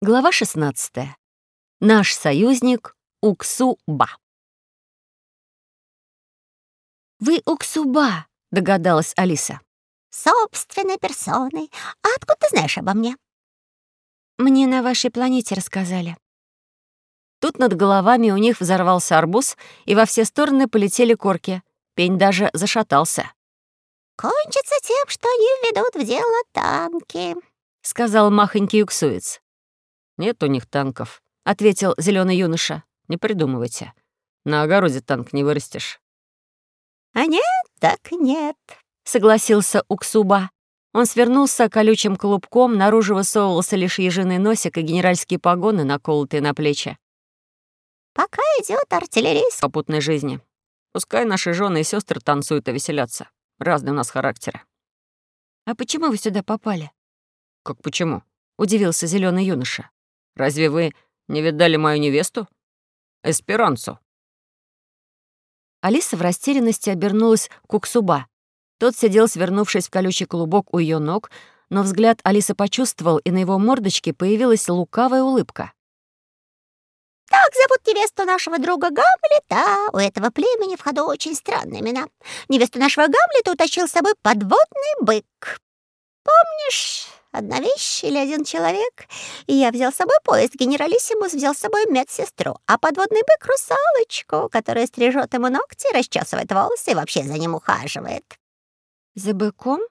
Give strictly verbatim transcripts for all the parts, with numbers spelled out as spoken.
Глава шестнадцатая. Наш союзник Уксу-Ба. «Вы Уксу-Ба», — догадалась Алиса. «Собственной персоной. А откуда ты знаешь обо мне?» «Мне на вашей планете рассказали». Тут над головами у них взорвался арбуз, и во все стороны полетели корки. Пень даже зашатался. «Кончится тем, что они введут в дело танки», — сказал махонький уксуец. «Нет у них танков», — ответил зеленый юноша. «Не придумывайте. На огороде танк не вырастешь». «А нет, так нет», — согласился Уксу-Ба. Он свернулся колючим клубком, наружу высовывался лишь ежиный носик и генеральские погоны, наколотые на плечи. «Пока идет артиллерийская Попутной жизни. Пускай наши жены и сестры танцуют и веселятся. Разные у нас характеры». «А почему вы сюда попали?» «Как почему?» — удивился зеленый юноша. «Разве вы не видали мою невесту? Эсперансу». Алиса в растерянности обернулась к Уксу-Ба. Тот сидел, свернувшись в колючий клубок у ее ног, но взгляд Алисы почувствовал, и на его мордочке появилась лукавая улыбка. Так зовут невесту нашего друга Гамлета. У этого племени в ходу очень странные имена. Невесту нашего Гамлета утащил с собой подводный бык. Помнишь, одна вещь или один человек? И я взял с собой поезд, генералиссимус взял с собой медсестру, а подводный бык — русалочку, которая стрижет ему ногти, расчесывает волосы и вообще за ним ухаживает. «За быком?»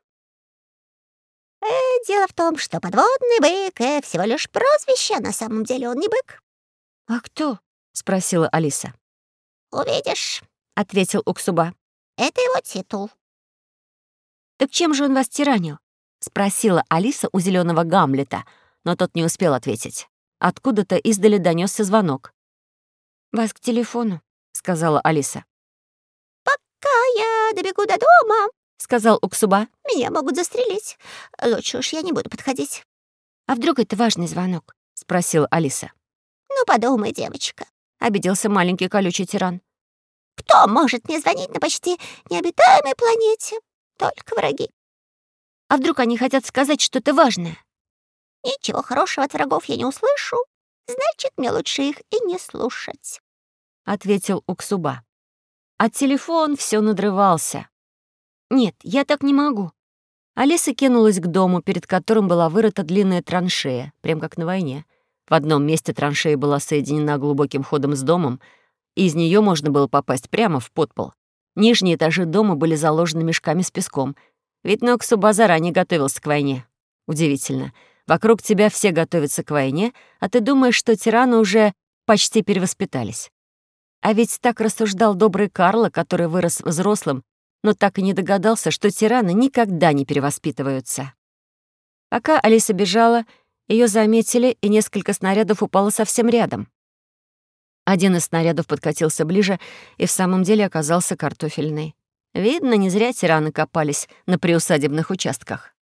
Э, дело в том, что подводный бык — э, всего лишь прозвище, а на самом деле он не бык. «А кто?» — спросила Алиса. «Увидишь», — ответил Уксу-Ба. «это его титул». «Так чем же он вас тиранил?» — спросила Алиса у зеленого Гамлета, но тот не успел ответить. Откуда-то издали донесся звонок. «Вас к телефону», — сказала Алиса. «Пока я добегу до дома», — сказал Уксу-Ба. «меня могут застрелить. Лучше уж я не буду подходить». «А вдруг это важный звонок?» — спросила Алиса. «Ну, подумай, девочка», — обиделся маленький колючий тиран. «кто может мне звонить на почти необитаемой планете? Только враги. А вдруг они хотят сказать что-то важное?» Ничего хорошего от врагов я не услышу. Значит, мне лучше их и не слушать», — ответил Уксу-Ба. А телефон все надрывался. «Нет, я так не могу». Алиса кинулась к дому, перед которым была вырыта длинная траншея, прям как на войне. В одном месте траншея была соединена глубоким ходом с домом, и из нее можно было попасть прямо в подпол. Нижние этажи дома были заложены мешками с песком. Видно, Уксу-Ба заранее готовился к войне. Удивительно. Вокруг тебя все готовятся к войне, а ты думаешь, что тираны уже почти перевоспитались. А ведь так рассуждал добрый Карло, который вырос взрослым, но так и не догадался, что тираны никогда не перевоспитываются. Пока Алиса бежала, ее заметили, и несколько снарядов упало совсем рядом. Один из снарядов подкатился ближе и в самом деле оказался картофельный. Видно, не зря тираны копались на приусадебных участках.